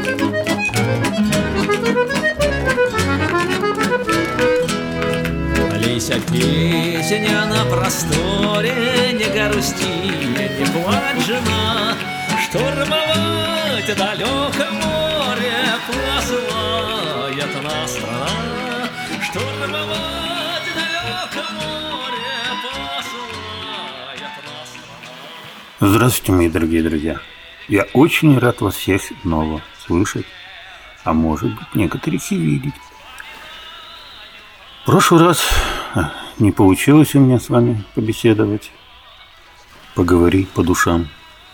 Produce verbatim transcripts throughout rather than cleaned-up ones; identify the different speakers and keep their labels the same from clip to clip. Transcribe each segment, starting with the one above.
Speaker 1: Лися, песня на просторе, не грусти, не плачь, жена. Штурмовать далеко море посылает нас страна. Штурмовать далеко море посылает нас страна.
Speaker 2: Здравствуйте, мои дорогие друзья. Я очень рад вас всех снова слышать, а может быть, некоторых и видеть. В прошлый раз не получилось у меня с вами побеседовать, поговорить по душам.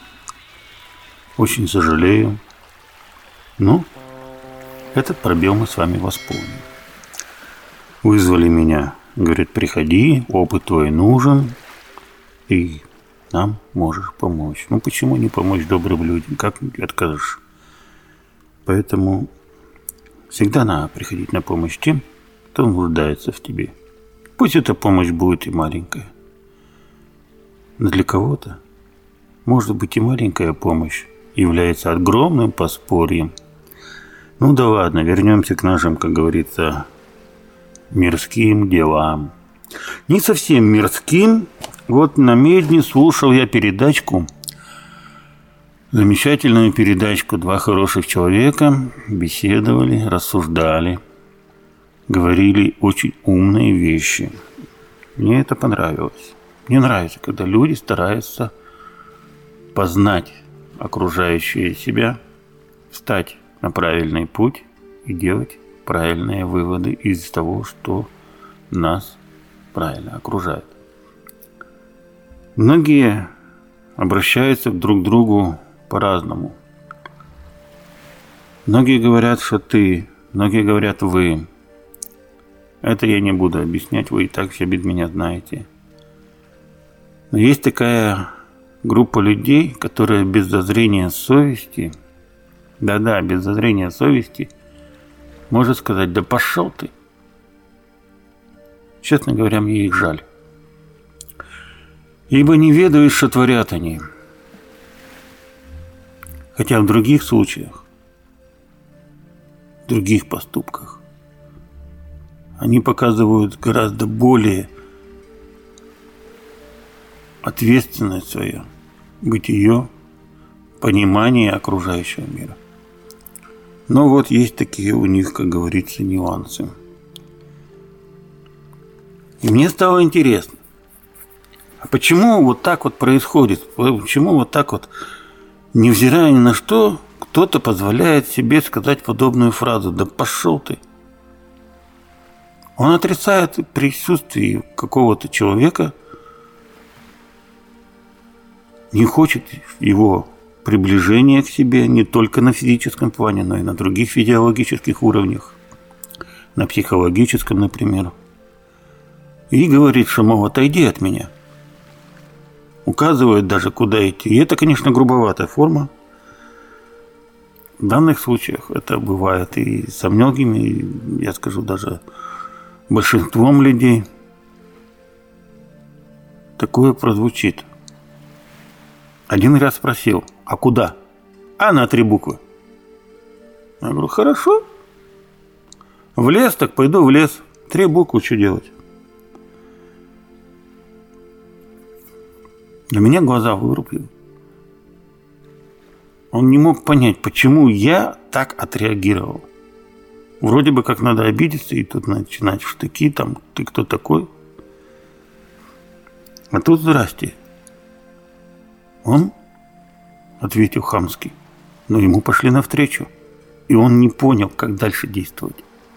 Speaker 2: Очень сожалею, но этот пробел мы с вами восполним. Вызвали меня, говорят, приходи, опыт твой нужен, и нам можешь помочь. Ну почему не помочь добрым людям, как откажешь? Поэтому всегда надо приходить на помощь тем, кто нуждается в тебе. Пусть эта помощь будет и маленькая, но для кого-то, может быть, и маленькая помощь является огромным подспорьем. Ну да ладно, вернемся к нашим, как говорится, мирским делам. Не совсем мирским. Вот на Медне слушал я передачку, замечательную передачку. Два хороших человека беседовали, рассуждали, говорили очень умные вещи. Мне это понравилось. Мне нравится, когда люди стараются познать окружающее себя, встать на правильный путь и делать правильные выводы из того, что нас правильно окружает. Многие обращаются друг к другу по-разному. Многие говорят, что ты, многие говорят вы. Это я не буду объяснять, вы и так все без меня знаете. Но есть такая группа людей, которая без зазрения совести, да-да, без зазрения совести, может сказать: да пошел ты. Честно говоря, мне их жаль. Ибо не ведают, что творят они. Хотя в других случаях, в других поступках, они показывают гораздо более ответственность свою, бытие, понимание окружающего мира. Но вот есть такие у них, как говорится, нюансы. И мне стало интересно, а почему вот так вот происходит? Почему вот так вот, невзирая ни на что, кто-то позволяет себе сказать подобную фразу: да пошел ты. Он отрицает присутствие какого-то человека, не хочет его приближения к себе не только на физическом плане, но и на других физиологических уровнях, на психологическом, например. И говорит, что, мол, отойди от меня. Указывает даже, куда идти. И это, конечно, грубоватая форма. В данных случаях это бывает и со многими, и, я скажу, даже большинством людей. Такое прозвучит. Один раз спросил: а куда? А на три буквы. Я говорю: хорошо. В лес, так пойду в лес. Три буквы, что делать? На меня глаза вырубили. Он не мог понять, почему я так отреагировал. Вроде бы как надо обидеться и тут начинать в штыки, там, ты кто такой? А тут здрасте. Он ответил хамски, но ему пошли навстречу, и он не понял, как дальше действовать.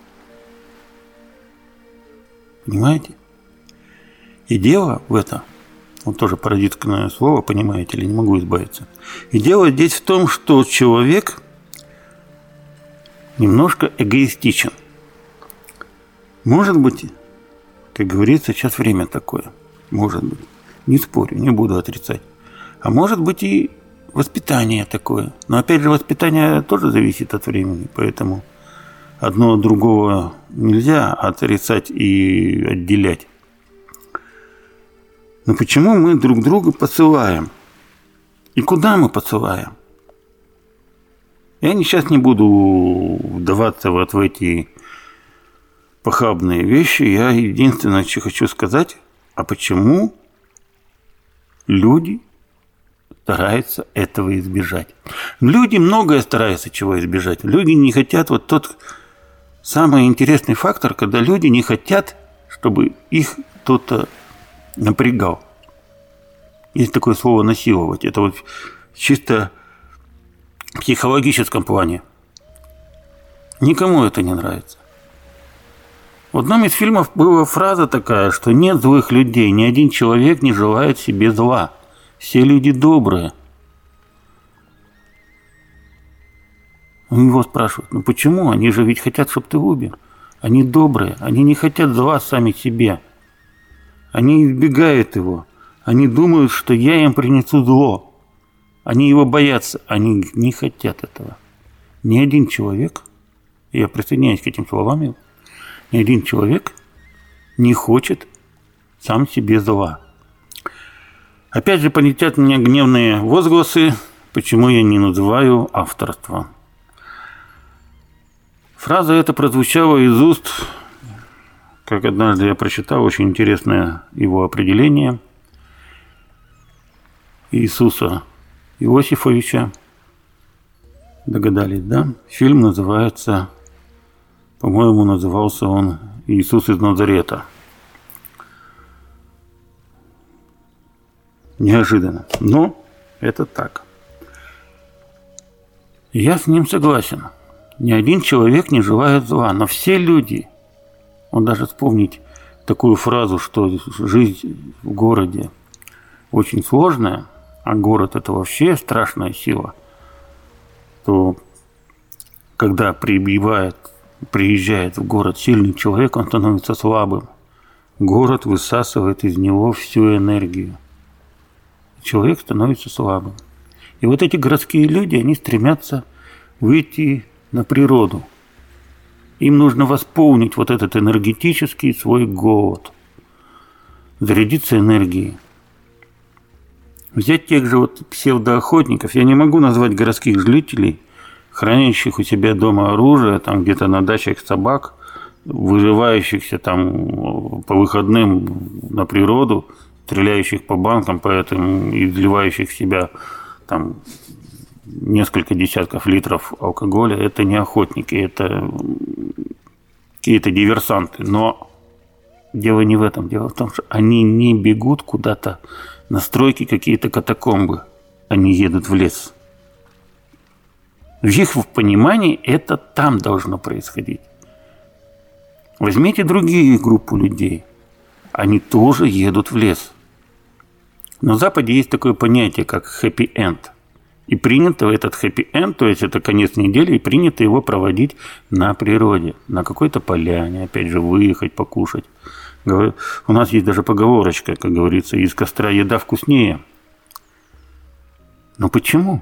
Speaker 2: Понимаете? И дело в этом, вот тоже парадигмное слово, понимаете ли, не могу избавиться. И дело здесь в том, что человек немножко эгоистичен. Может быть, как говорится, сейчас время такое. Может быть. Не спорю, не буду отрицать. А может быть и воспитание такое. Но опять же, воспитание тоже зависит от времени. Поэтому одно от другого нельзя отрицать и отделять. Но почему мы друг друга посылаем? И куда мы посылаем? Я сейчас не буду вдаваться вот в эти похабные вещи. Я единственное, что хочу сказать, а почему люди стараются этого избежать. Люди многое стараются чего избежать. Люди не хотят, вот тот самый интересный фактор, когда люди не хотят, чтобы их кто-то напрягал. Есть такое слово «насиловать». Это вот чисто в психологическом плане. Никому это не нравится. В одном из фильмов была фраза такая, что нет злых людей, ни один человек не желает себе зла. Все люди добрые. У него спрашивают, ну почему? Они же ведь хотят, чтобы ты умер. Они добрые, они не хотят зла сами себе. Они избегают его. Они думают, что я им принесу зло. Они его боятся, они не хотят этого. Ни один человек, я присоединяюсь к этим словам, ни один человек не хочет сам себе зла. Опять же полетят мне гневные возгласы, почему я не называю авторство. Фраза эта прозвучала из уст, как однажды я прочитал, очень интересное его определение, Иисуса Иосифовича. Догадались, да? Фильм называется, по-моему, назывался он «Иисус из Назарета». Неожиданно. Но это так. Я с ним согласен. Ни один человек не желает зла, но все люди, он даже вспомнить такую фразу, что жизнь в городе очень сложная, а город это вообще страшная сила, то когда прибывает, приезжает в город сильный человек, он становится слабым. Город высасывает из него всю энергию. Человек становится слабым. И вот эти городские люди, они стремятся выйти на природу. Им нужно восполнить вот этот энергетический свой голод. Зарядиться энергией. Взять тех же вот псевдоохотников. Я не могу назвать городских жителей, хранящих у себя дома оружие, там где-то на дачах собак, выживающихся там по выходным на природу, стреляющих по банкам, поэтому и изливающих в себя там несколько десятков литров алкоголя. Это не охотники, это какие-то диверсанты. Но дело не в этом. Дело в том, что они не бегут куда-то на стройки, какие-то катакомбы. Они едут в лес. В их понимании это там должно происходить. Возьмите другие группу людей. Они тоже едут в лес. На Западе есть такое понятие, как хэппи-энд. И принято этот хэппи-энд, то есть это конец недели, и принято его проводить на природе, на какой-то поляне, опять же, выехать, покушать. У нас есть даже поговорочка, как говорится, из костра еда вкуснее. Но почему?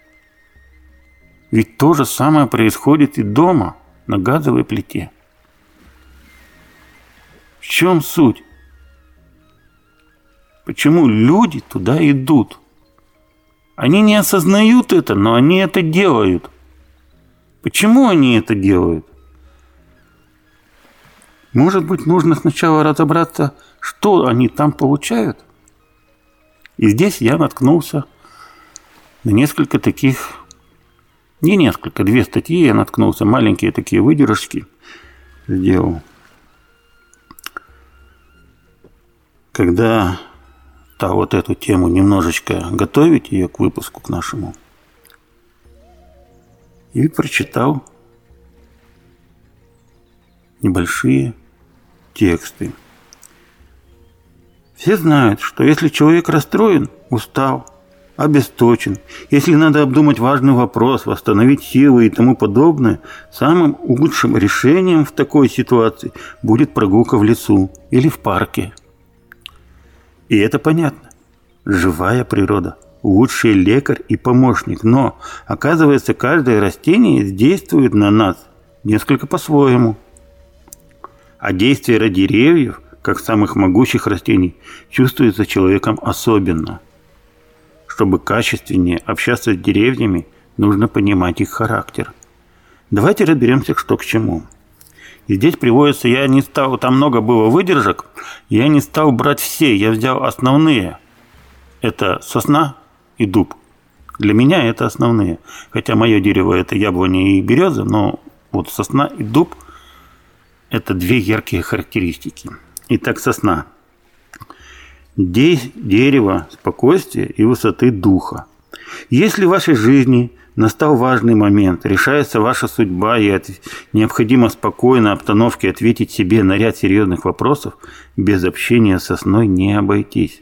Speaker 2: Ведь то же самое происходит и дома, на газовой плите. В чем суть? Почему люди туда идут? Они не осознают это, но они это делают. Почему они это делают? Может быть, нужно сначала разобраться, что они там получают? И здесь я наткнулся на несколько таких, не несколько, две статьи я наткнулся, маленькие такие выдержки сделал. Когда стал вот эту тему немножечко готовить ее к выпуску, к нашему, и прочитал небольшие тексты. Все знают, что если человек расстроен, устал, обесточен, если надо обдумать важный вопрос, восстановить силы и тому подобное, самым лучшим решением в такой ситуации будет прогулка в лесу или в парке. И это понятно. Живая природа. Лучший лекарь и помощник. Но, оказывается, каждое растение действует на нас несколько по-своему. А действие деревьев, как самых могучих растений, чувствуется человеком особенно. Чтобы качественнее общаться с деревьями, нужно понимать их характер. Давайте разберемся, что к чему. И здесь приводится, я не стал, там много было выдержек, я не стал брать все, я взял основные. Это сосна и дуб. Для меня это основные. Хотя мое дерево это яблоня и береза, но вот сосна и дуб это две яркие характеристики. Итак, сосна. Дерево спокойствия и высоты духа. Если в вашей жизни настал важный момент, решается ваша судьба и от... необходимо спокойно обстановке ответить себе на ряд серьезных вопросов, без общения с сосной не обойтись.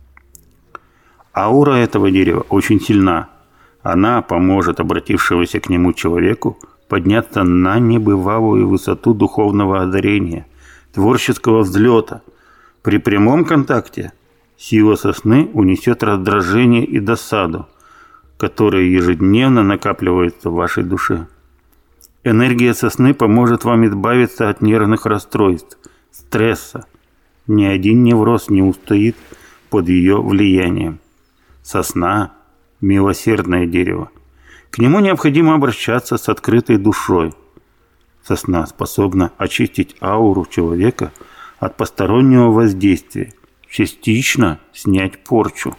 Speaker 2: Аура этого дерева очень сильна. Она поможет обратившемуся к нему человеку подняться на небывалую высоту духовного озарения, творческого взлета. При прямом контакте сила сосны унесет раздражение и досаду, которые ежедневно накапливаются в вашей душе. Энергия сосны поможет вам избавиться от нервных расстройств, стресса. Ни один невроз не устоит под ее влиянием. Сосна – милосердное дерево. К нему необходимо обращаться с открытой душой. Сосна способна очистить ауру человека от постороннего воздействия, частично снять порчу.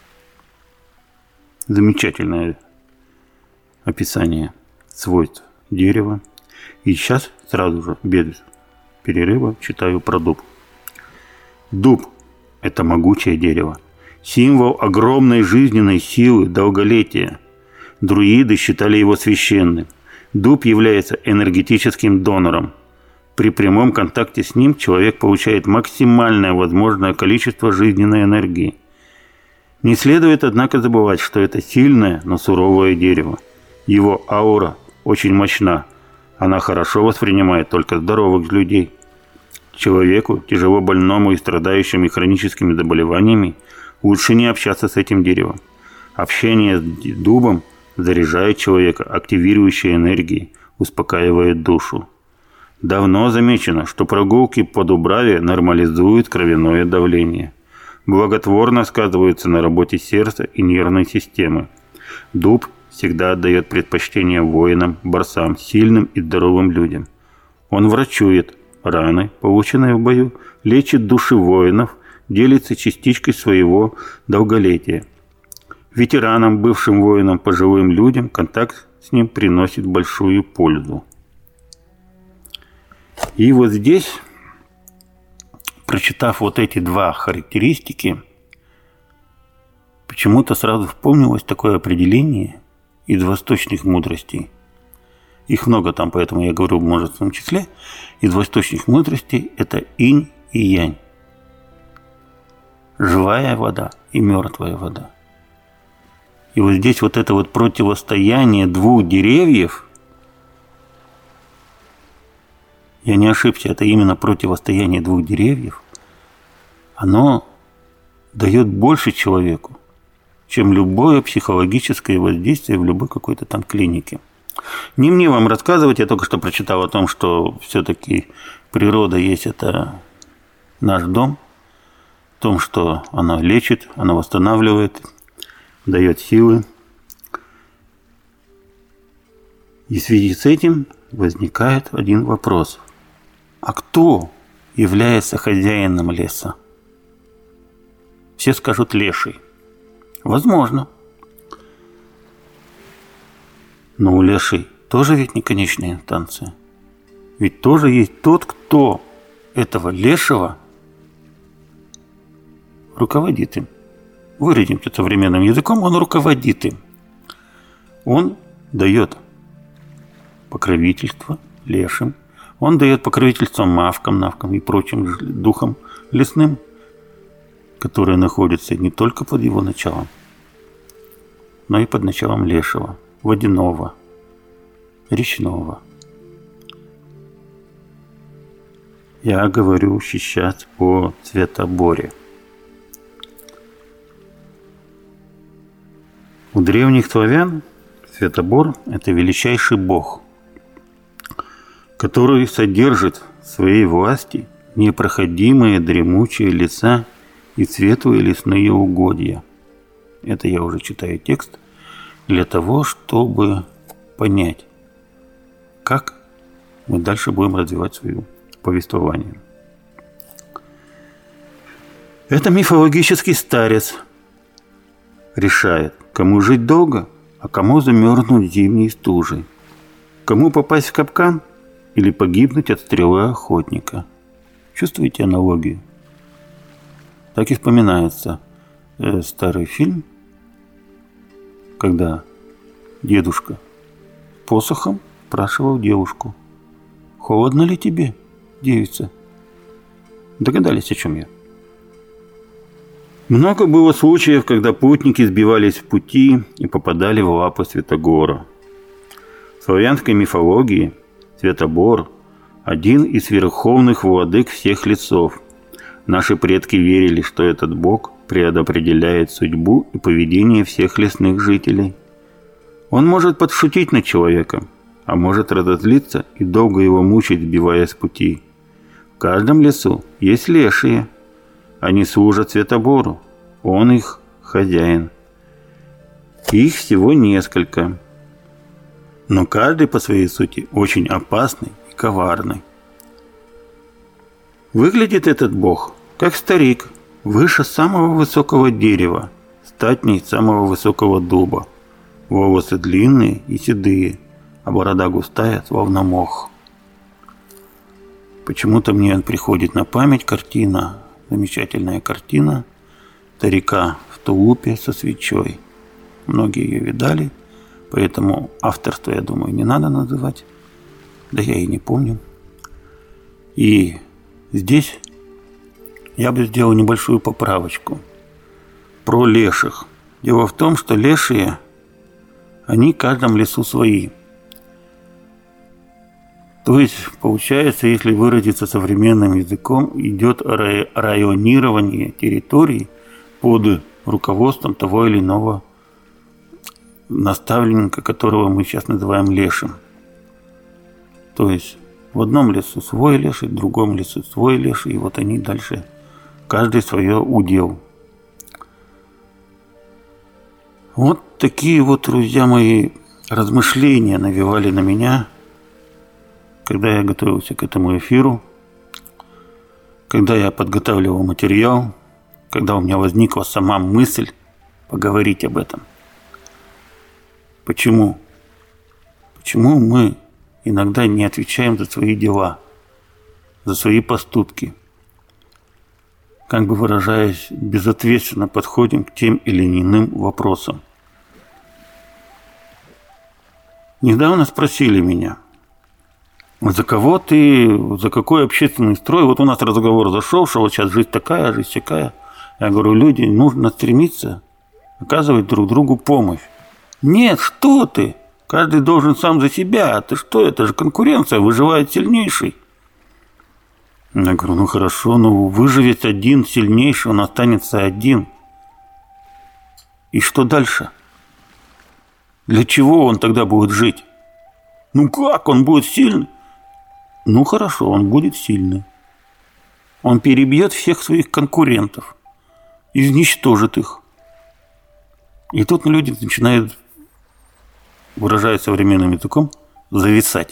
Speaker 2: Замечательное описание свойств дерева. И сейчас сразу же, без перерыва, читаю про дуб. Дуб – это могучее дерево, символ огромной жизненной силы, долголетия. Друиды считали его священным. Дуб является энергетическим донором. При прямом контакте с ним человек получает максимальное возможное количество жизненной энергии. Не следует, однако, забывать, что это сильное, но суровое дерево. Его аура очень мощна. Она хорошо воспринимает только здоровых людей. Человеку, тяжело больному и страдающему хроническими заболеваниями, лучше не общаться с этим деревом. Общение с дубом заряжает человека, активирующей энергией, успокаивает душу. Давно замечено, что прогулки по Дубраве нормализуют кровяное давление. Благотворно сказываются на работе сердца и нервной системы. Дуб всегда отдает предпочтение воинам, борцам, сильным и здоровым людям. Он врачует раны, полученные в бою, лечит души воинов, делится частичкой своего долголетия. Ветеранам, бывшим воинам, пожилым людям контакт с ним приносит большую пользу. И вот здесь, прочитав вот эти два характеристики, почему-то сразу вспомнилось такое определение из восточных мудростей. Их много там, поэтому я говорю в множественном числе. Из восточных мудростей это инь и янь. Живая вода и мертвая вода. И вот здесь вот это вот противостояние двух деревьев, я не ошибся, это именно противостояние двух деревьев, оно дает больше человеку, чем любое психологическое воздействие в любой какой-то там клинике. Не мне вам рассказывать, я только что прочитал о том, что все-таки природа есть это наш дом, в том, что она лечит, она восстанавливает, дает силы. И в связи с этим возникает один вопрос. А кто является хозяином леса? Все скажут леший. Возможно. Но у лешей тоже ведь не конечная инстанция. Ведь тоже есть тот, кто этого лешего руководит им. Выразимся современным языком, он руководит им. Он дает покровительство лешим, он дает покровительство мавкам, навкам и прочим духам лесным, которые находятся не только под его началом, но и под началом лешего, водяного, речного. Я говорю сейчас о Цветоборе. У древних славян Цветобор – это величайший бог, который содержит в своей власти непроходимые дремучие леса и светлые лесные угодья. Это я уже читаю текст, для того, чтобы понять, как мы дальше будем развивать свое повествование. Это мифологический старец решает, кому жить долго, а кому замерзнуть зимней стужей, кому попасть в капкан или погибнуть от стрелы охотника. Чувствуете аналогию? Так и вспоминается э, старый фильм, когда дедушка посохом спрашивал девушку: «Холодно ли тебе, девица?» Догадались, о чем я? Много было случаев, когда путники сбивались в пути и попадали в лапы Святогора. В славянской мифологии Святобор – один из верховных владык всех лесов. Наши предки верили, что этот бог предопределяет судьбу и поведение всех лесных жителей. Он может подшутить над человеком, а может разозлиться и долго его мучить, сбиваясь с пути. В каждом лесу есть лешие. Они служат Святобору, он их хозяин. Их всего несколько, но каждый по своей сути очень опасный и коварный. Выглядит этот бог как старик, выше самого высокого дерева, статней самого высокого дуба. Волосы длинные и седые, а борода густая, словно мох. Почему-то мне приходит на память картина, замечательная картина старика в тулупе со свечой. Многие ее видали, поэтому авторство, я думаю, не надо называть. Да я и не помню. И здесь я бы сделал небольшую поправочку про леших. Дело в том, что лешие, они в каждом лесу свои. То есть, получается, если выразиться современным языком, идет районирование территорий под руководством того или иного наставника, которого мы сейчас называем лешим. То есть, в одном лесу свой леший, в другом лесу свой леший, и вот они дальше, каждый свое удел. Вот такие вот, друзья мои, размышления навевали на меня, когда я готовился к этому эфиру, когда я подготавливал материал, когда у меня возникла сама мысль поговорить об этом. Почему? Почему мы иногда не отвечаем за свои дела, за свои поступки? Как бы выражаясь, безответственно подходим к тем или иным вопросам. Недавно спросили меня: за кого ты, за какой общественный строй? Вот у нас разговор зашел, что вот сейчас жизнь такая, жизнь такая. Я говорю, люди, нужно стремиться оказывать друг другу помощь. Нет, что ты? Каждый должен сам за себя. А ты что? Это же конкуренция, выживает сильнейший. Я говорю, ну хорошо, ну выживет один сильнейший, он останется один. И что дальше? Для чего он тогда будет жить? Ну как, он будет сильный? Ну хорошо, он будет сильный. Он перебьет всех своих конкурентов, изничтожит их. И тут люди начинают, выражаясь современным языком, зависать.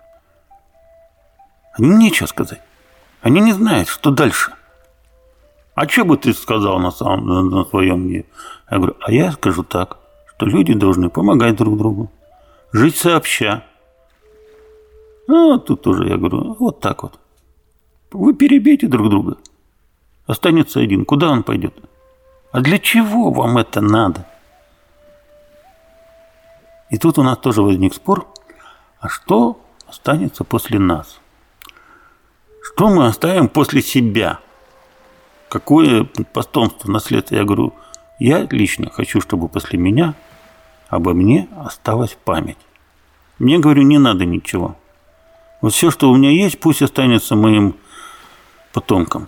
Speaker 2: Они нечего сказать. Они не знают, что дальше. А что бы ты сказал на, самом, на, на своем деле? Я говорю, а я скажу так, что люди должны помогать друг другу, жить сообща. Ну, тут тоже я говорю, вот так вот. Вы перебейте друг друга. Останется один. Куда он пойдет? А для чего вам это надо? И тут у нас тоже возник спор. А что останется после нас? Что мы оставим после себя? Какое потомство, наследство? Я говорю, я лично хочу, чтобы после меня обо мне осталась память. Мне, говорю, не надо ничего. Вот все, что у меня есть, пусть останется моим потомкам.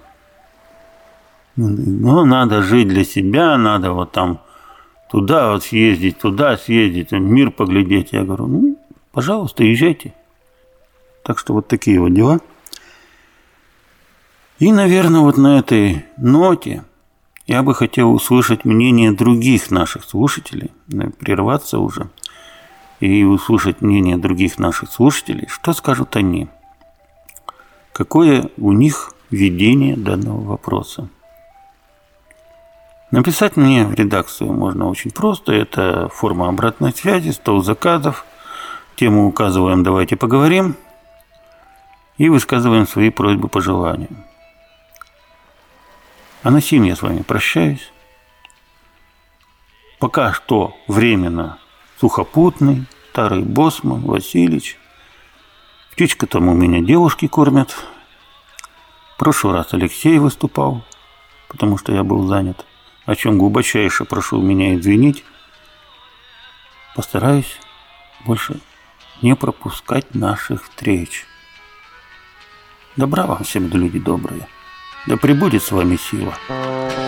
Speaker 2: Но надо жить для себя, надо вот там туда вот съездить, туда съездить, мир поглядеть. Я говорю, ну, пожалуйста, езжайте. Так что вот такие вот дела. И, наверное, вот на этой ноте Я бы хотел услышать мнение других наших слушателей, прерваться уже, и услышать мнение других наших слушателей, что скажут они, какое у них видение данного вопроса. Написать мне в редакцию можно очень просто, это форма обратной связи, стол заказов, тему указываем «Давайте поговорим» и высказываем свои просьбы, пожелания. А на сим я с вами прощаюсь. Пока что временно сухопутный, старый боссман, Василич. Птичка там у меня девушки кормят. В прошлый раз Алексей выступал, потому что я был занят, о чем глубочайше прошу меня извинить. Постараюсь больше не пропускать наших встреч. Добра вам всем, люди добрые. Да пребудет с вами сила.